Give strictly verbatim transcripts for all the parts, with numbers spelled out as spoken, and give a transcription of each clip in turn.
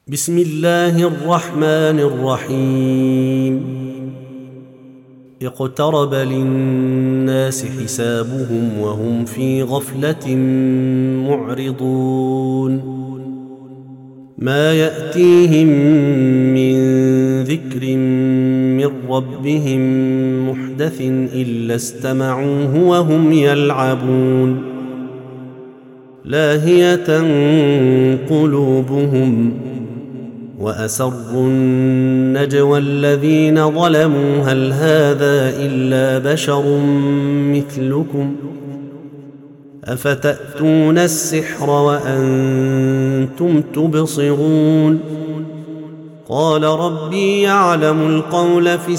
بسم الله الرحمن الرحيم اقترب للناس حسابهم وهم في غفلة معرضون ما يأتيهم من ذكر من ربهم محدث إلا استمعوه وهم يلعبون لاهية قلوبهم وأسروا النجوى الذين ظلموا هل هذا إلا بشر مثلكم أفتأتون السحر وأنتم تبصرون قال ربي يعلم القول في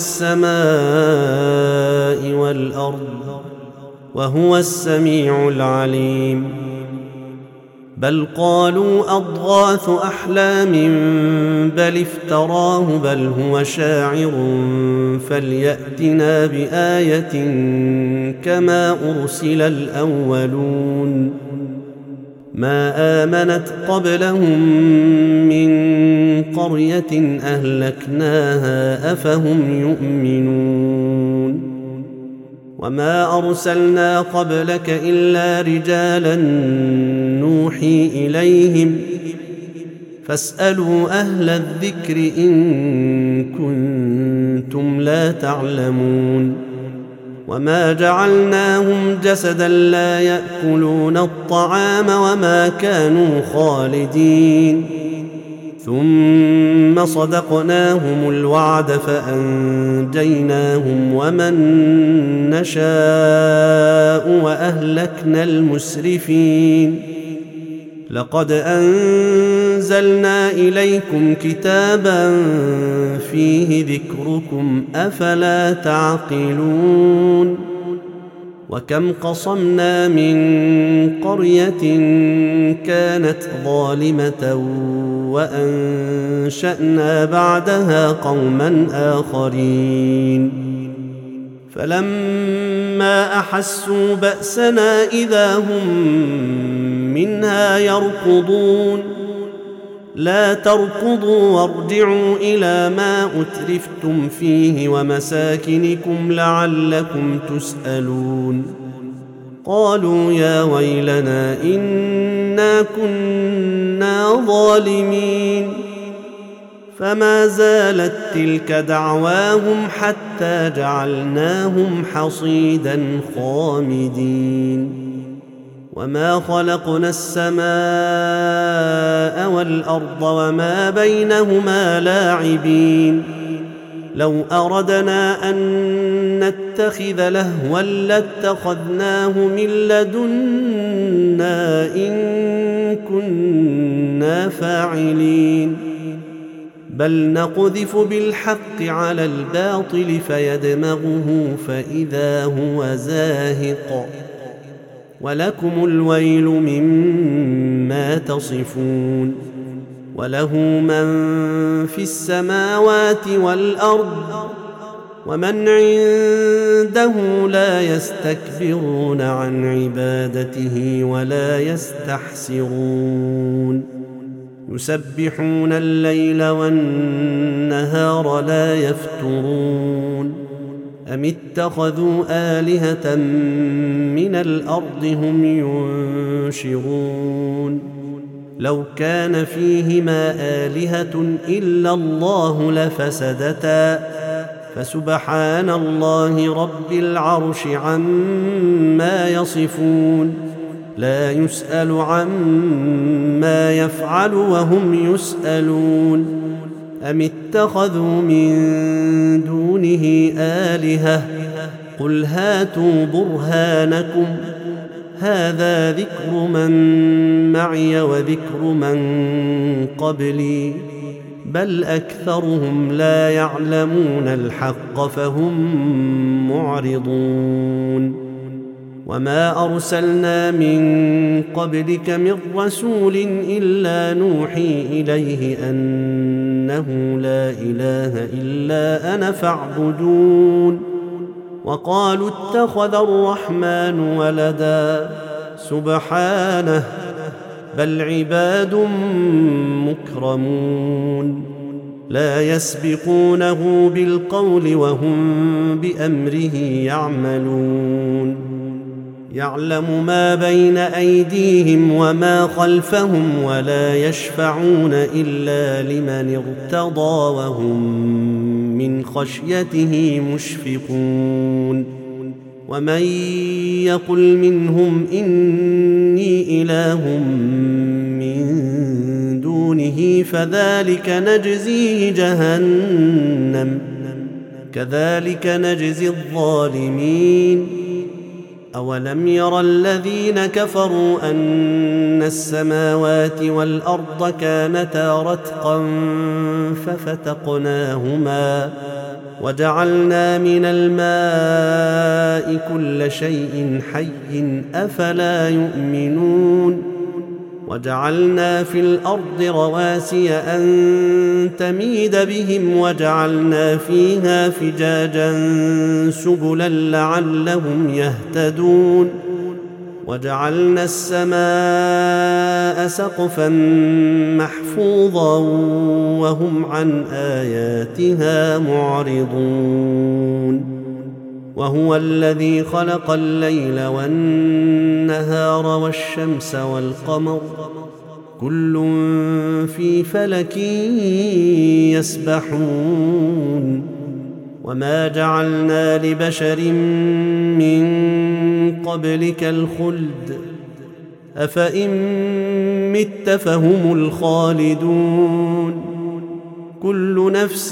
السماء والأرض وهو السميع العليم بل قالوا أضغاث أحلام بل افتراه بل هو شاعر فليأتنا بآية كما أرسل الأولون ما آمنت قبلهم من قرية أهلكناها أفهم يؤمنون وما أرسلنا قبلك إلا رجالا نوحي إليهم فاسألوا أهل الذكر إن كنتم لا تعلمون وما جعلناهم جسدا لا يأكلون الطعام وما كانوا خالدين ثم صدقناهم الوعد فأنجيناهم ومن نشاء وأهلكنا المسرفين لقد أنزلنا إليكم كتابا فيه ذكركم أفلا تعقلون وكم قصمنا من قرية كانت ظالمة وأنشأنا بعدها قوما آخرين فلما أحسوا بأسنا إذا هم منها يركضون لا تركضوا وارجعوا إلى ما أترفتم فيه ومساكنكم لعلكم تسألون قالوا يا ويلنا إنا كنا ظالمين فما زالت تلك دعواهم حتى جعلناهم حصيدا خامدين وما خلقنا السماء والأرض وما بينهما لاعبين لو أردنا أن نتخذ لهوا لاتخذناه من لدنا إن كنا فاعلين بل نقذف بالحق على الباطل فيدمغه فإذا هو زاهق ولكم الويل مما تصفون وله من في السماوات والأرض ومن عنده لا يستكبرون عن عبادته ولا يستحسرون يسبحون الليل والنهار لا يفترون أم اتخذوا آلهة من الأرض هم ينشرون لو كان فيهما آلهة إلا الله لفسدتا فسبحان الله رب العرش عما يصفون لا يسأل عما يفعل وهم يسألون أم اتخذوا من دونه آلهة قل هاتوا برهانكم هذا ذكر من معي وذكر من قبلي بل أكثرهم لا يعلمون الحق فهم معرضون وما أرسلنا من قبلك من رسول إلا نوحي إليه أنه لا إله إلا أنا فاعبدون وقالوا اتخذ الرحمن ولدا سبحانه بل عباد مكرمون لا يسبقونه بالقول وهم بأمره يعملون يعلم ما بين أيديهم وما خلفهم ولا يشفعون إلا لمن ارتضى وهم من خشيته مشفقون ومن يقل منهم إني إله من دونه فذلك نجزيه جهنم كذلك نجزي الظالمين أولم ير الذين كفروا أن السماوات والأرض كانتا رتقا ففتقناهما وجعلنا من الماء كل شيء حي أفلا يؤمنون وجعلنا في الأرض رواسي أن تميد بهم وجعلنا فيها فجاجا سبلا لعلهم يهتدون وجعلنا السماء سقفا محفوظا وهم عن آياتها معرضون وهو الذي خلق الليل والنهار والشمس والقمر كل في فلك يسبحون وما جعلنا لبشر من قبلك الخلد أفإن مت فهم الخالدون كل نفس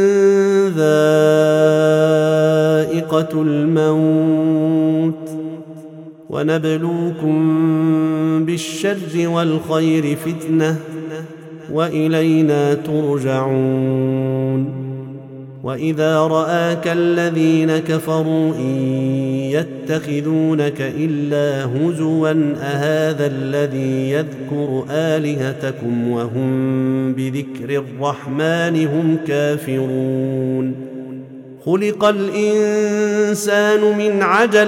ذائقة الموت ونبلوكم بالشر والخير فتنة وإلينا ترجعون وإذا رآك الذين كفروا إن يتخذونك إلا هزوا أهذا الذي يذكر آلهتكم وهم بذكر الرحمن هم كافرون خلق الإنسان من عجل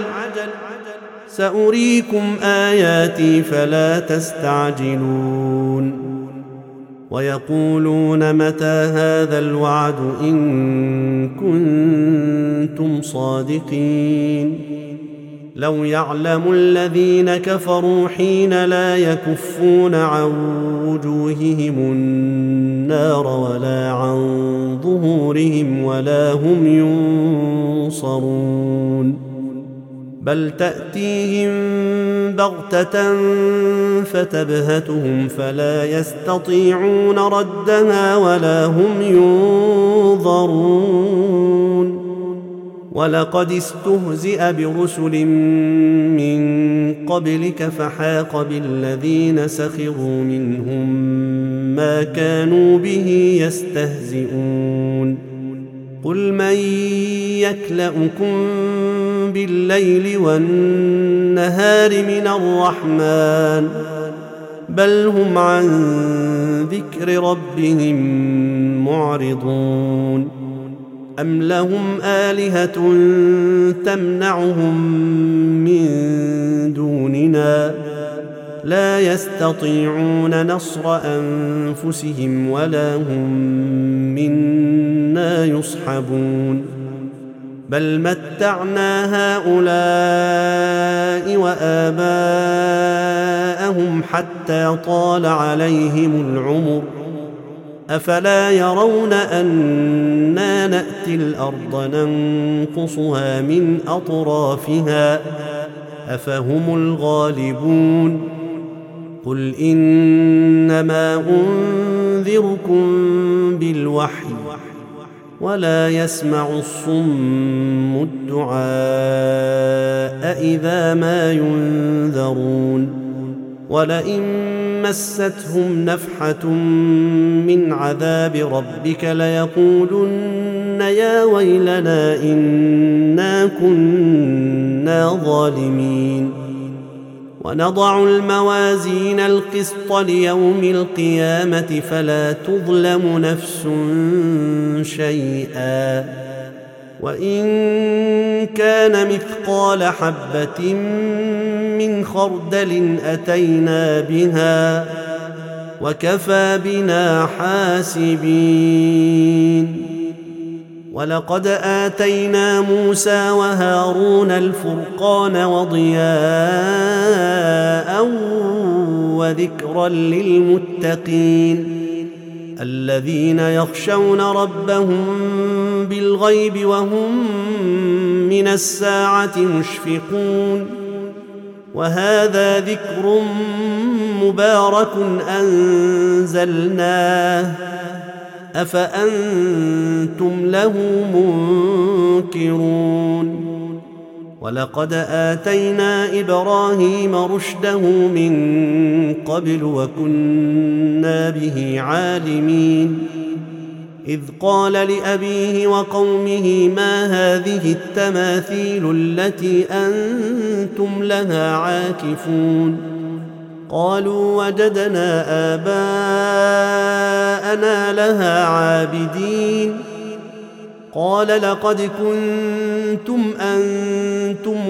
سأريكم آياتي فلا تستعجلون ويقولون متى هذا الوعد إن كنتم صادقين لو يعلم الذين كفروا حين لا يكفون عن وجوههم النار ولا عن ظهورهم ولا هم ينصرون بل تأتيهم بغتة فتبهتهم فلا يستطيعون ردها ولا هم ينظرون ولقد استهزئ برسل من قبلك فحاق بالذين سخروا منهم ما كانوا به يستهزئون قل من يكلؤكم بالليل والنهار من الرحمن بل هم عن ذكر ربهم معرضون أم لهم آلهة تمنعهم من دوننا لا يستطيعون نصر أنفسهم ولا هم منا يصحبون بل متعنا هؤلاء وآباءهم حتى طال عليهم العمر أفلا يرون أنا نأتي الأرض ننقصها من أطرافها أفهم الغالبون قل إنما أنذركم بالوحي ولا يسمع الصم الدعاء إذا ما ينذرون ولئن مستهم نفحة من عذاب ربك ليقولن يا ويلنا إنا كنا ظالمين ونضع الموازين القسط ليوم القيامة فلا تظلم نفس شيئا وإن كان مثقال حبة من خردل أتينا بها وكفى بنا حاسبين. ولقد آتينا موسى وهارون الفرقان وضياء وذكرا للمتقين الذين يخشون ربهم بالغيب وهم من الساعة مشفقون. وهذا ذكر مبارك أنزلناه أفأنتم له منكرون. ولقد آتينا إبراهيم رشده من قبل وكنا به عالمين. إذ قال لأبيه وقومه ما هذه التماثيل التي أنتم لها عاكفون؟ قالوا وجدنا آباءنا لها عابدين. قال لقد كنتم أنتم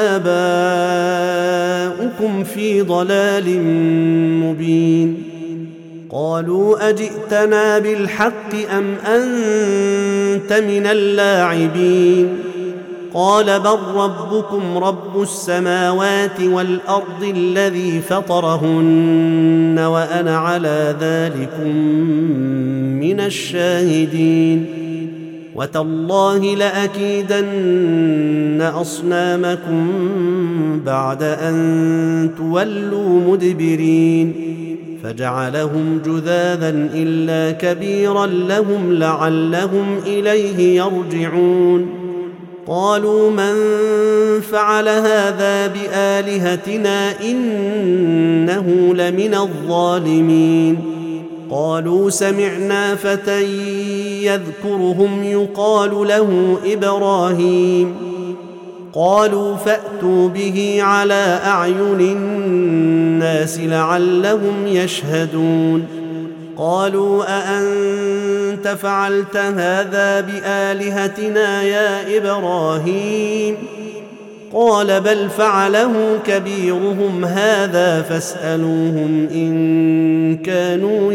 وآباؤكم في ضلال مبين. قالوا أجئتنا بالحق أم أنت من اللاعبين؟ قال بل ربكم رب السماوات والأرض الذي فطرهن وأنا على ذلكم من الشاهدين. وتالله لأكيدن أصنامكم بعد أن تولوا مدبرين. فجعلهم جذاذا إلا كبيرا لهم لعلهم إليه يرجعون. قالوا من فعل هذا بآلهتنا إنه لمن الظالمين. قالوا سمعنا فتى يذكرهم يقال له إبراهيم. قالوا فأتوا به على أعين الناس لعلهم يشهدون. قالوا أأنت فعلت هذا بآلهتنا يا إبراهيم؟ قال بل فعله كبيرهم هذا فاسألوهم إن كانوا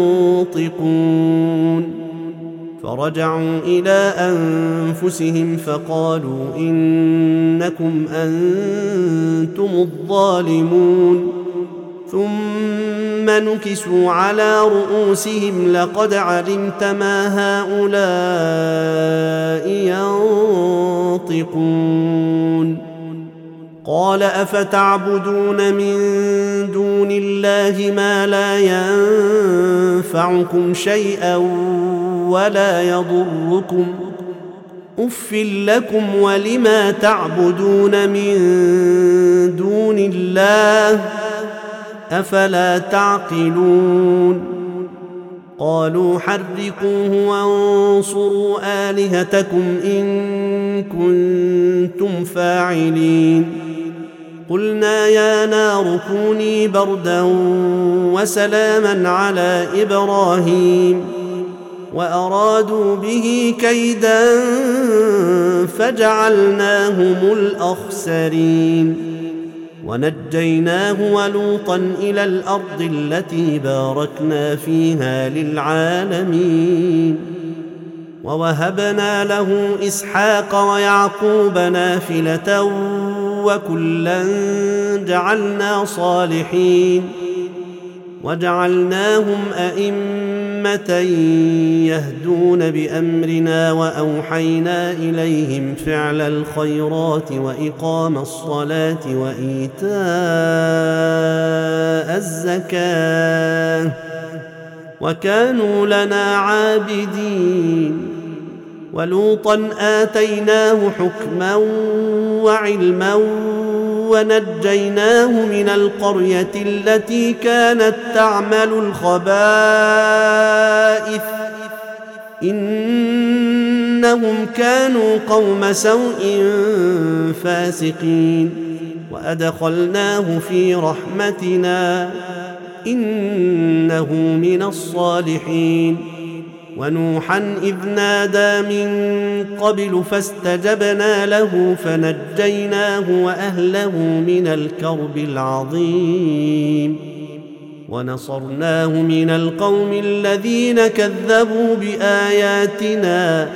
ينطقون. فرجعوا إلى أنفسهم فقالوا إنكم أنتم الظالمون. ثم نكسوا على رؤوسهم لقد علمت ما هؤلاء ينطقون. قال أفتعبدون من دون الله ما لا ينفعكم شيئا ولا يضركم أف لكم ولما تعبدون من دون الله أفلا تعقلون. قالوا حرقوه وانصروا آلهتكم إن كنتم فاعلين. قلنا يا نار كوني بردا وسلاما على إبراهيم وأرادوا به كيدا فجعلناهم الأخسرين. ونجيناه ولوطا إلى الأرض التي باركنا فيها للعالمين. ووهبنا له إسحاق ويعقوب نافلة وكلا جعلنا صالحين. وجعلناهم أئمة يهدون بأمرنا وأوحينا إليهم فعل الخيرات وإقام الصلاة وإيتاء الزكاة وكانوا لنا عابدين. ولوطا آتيناه حكما وعلما ونجيناه من القرية التي كانت تعمل الخبائث إنهم كانوا قوم سوء فاسقين. وأدخلناه في رحمتنا إنه من الصالحين. ونوحا إذ نادى من قبل فاستجبنا له فنجيناه وأهله من الكرب العظيم ونصرناه من القوم الذين كذبوا بآياتنا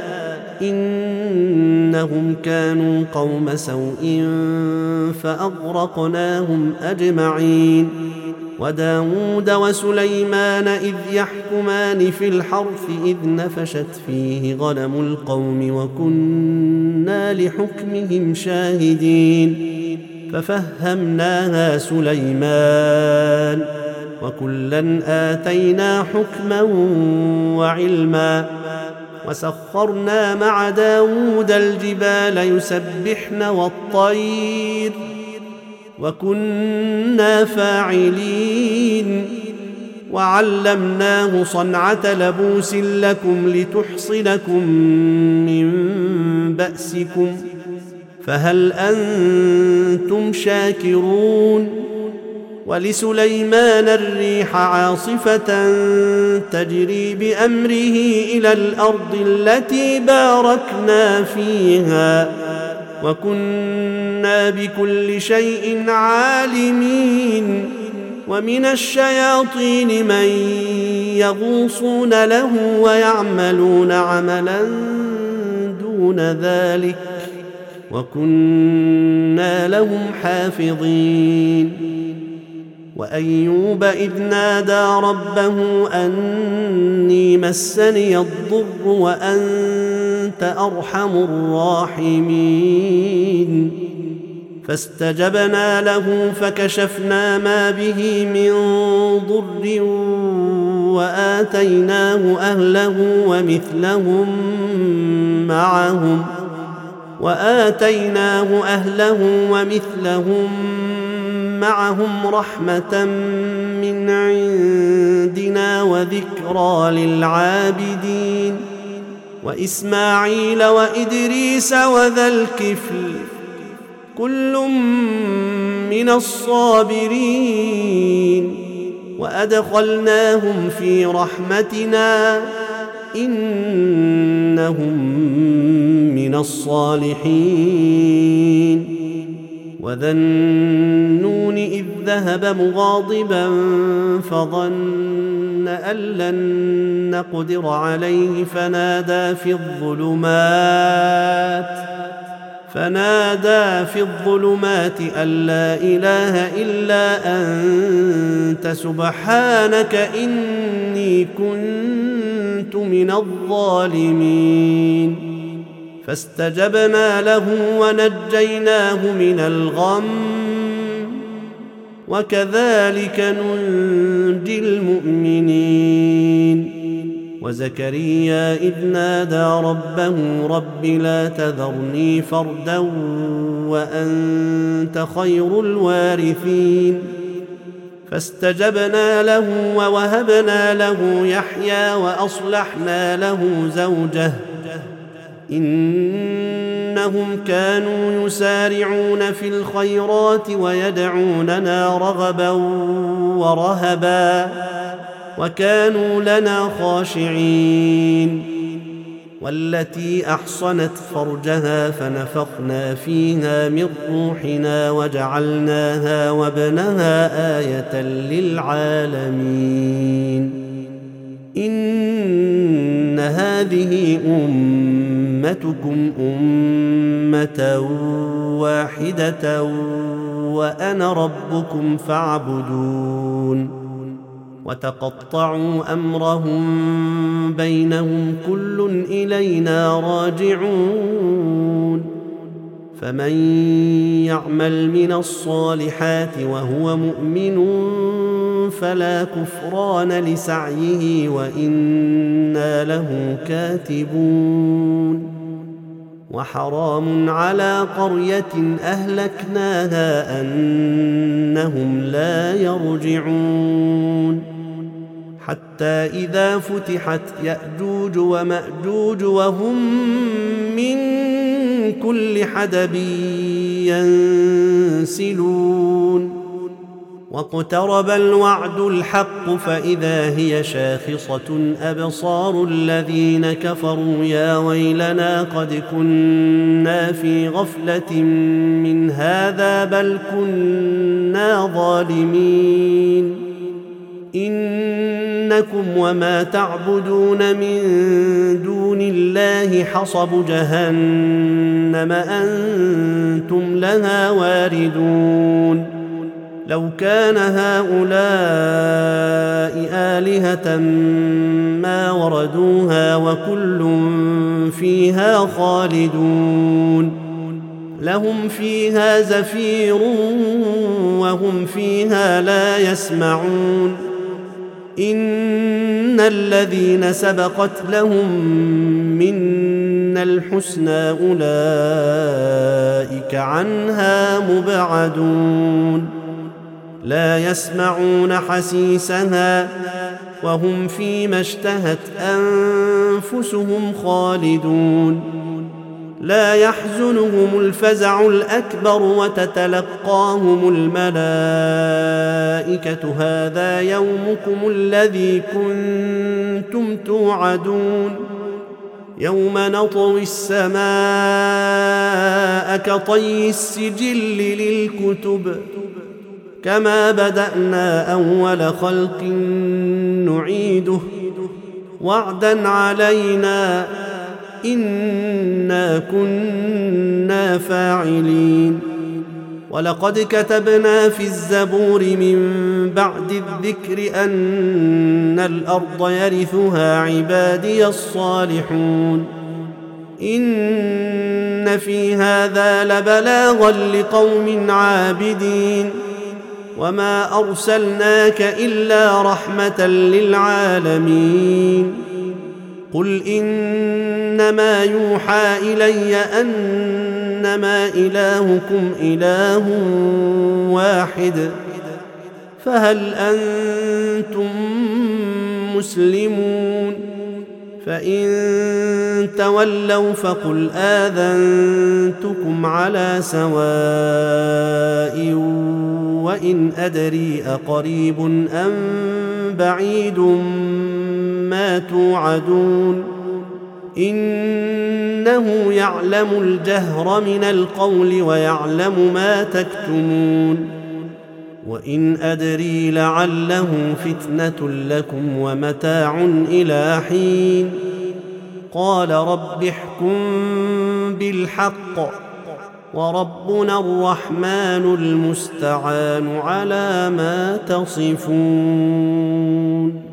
إنهم كانوا قوم سوء فأغرقناهم أجمعين وداود وسليمان إذ يحكمان في الحرث إذ نفشت فيه غنم القوم وكنا لحكمهم شاهدين ففهمناها سليمان وكلا آتينا حكما وعلما وسخرنا مع داود الجبال يسبحن والطير وكنا فاعلين وعلمناه صنعة لبوس لكم لتحصنكم من بأسكم فهل أنتم شاكرون ولسليمان الريح عاصفة تجري بأمره إلى الأرض التي باركنا فيها وكنا بكل شيء عالمين ومن الشياطين من يغوصون له ويعملون عملا دون ذلك وكنا لهم حافظين وأيوب إذ نادى ربه أني مسني الضر وأنت أرحم الراحمين فاستجبنا له فكشفنا ما به من ضر وآتيناه أهله ومثلهم معهم وآتيناه أهله ومثلهم معهم رحمة من عندنا وذكرى للعابدين وإسماعيل وإدريس وذا الكفل كل من الصابرين وأدخلناهم في رحمتنا إنهم من الصالحين وذا النون إذ ذهب مغاضبا فظن أن لن نقدر عليه فنادى في الظلمات فنادى في الظلمات أن لا إله إلا أنت سبحانك إني كنت من الظالمين فاستجبنا له ونجيناه من الغم وكذلك ننجي المؤمنين وزكريا إذ نادى ربه رب لا تذرني فردا وأنت خير الوارثين فاستجبنا له ووهبنا له يحيى وأصلحنا له زوجه إنهم كانوا يسارعون في الخيرات ويدعوننا رغبا ورهبا وكانوا لنا خاشعين والتي أحصنت فرجها فنفخنا فيها من روحنا وجعلناها وابنها آية للعالمين إن هذه أمتكم أمة واحدة وأنا ربكم فاعبدون وتقطعوا أمرهم بينهم كل إلينا راجعون فمن يعمل من الصالحات وهو مؤمن فلا كفران لسعيه وإنا له كاتبون وحرام على قرية أهلكناها أنهم لا يرجعون حتى إذا فتحت يأجوج ومأجوج وهم من كل حدب ينسلون واقترب الوعد الحق فإذا هي شاخصة أبصار الذين كفروا يا ويلنا قد كنا في غفلة من هذا بل كنا ظالمين إنكم وما تعبدون من دون الله حصب جهنم أنتم لها واردون لو كان هؤلاء آلهة ما وردوها وكل فيها خالدون لهم فيها زفير وهم فيها لا يسمعون إن الذين سبقت لهم منا الحسنى أولئك عنها مبعدون لا يسمعون حسيسها وهم فيما اشتهت أنفسهم خالدون لا يحزنهم الفزع الأكبر وتتلقاهم الملائكة هذا يومكم الذي كنتم توعدون يوم نطوي السماء كطي السجل للكتب كما بدأنا أول خلق نعيده وعدا علينا إنا كنا فاعلين ولقد كتبنا في الزبور من بعد الذكر أن الأرض يرثها عبادي الصالحون إن في هذا لبلاغا لقوم عابدين وما أرسلناك إلا رحمة للعالمين قل إنما يوحى إلي أنما إلهكم إله واحد فهل أنتم مسلمون فإن تولوا فقل آذنتكم على سواء وإن أدري أقريب أم بعيد ما توعدون إنه يعلم الجهر من القول ويعلم ما تكتمون وإن أدري لعله فتنة لكم ومتاع إلى حين قال رب احكم بالحق وربنا الرحمن المستعان على ما تصفون.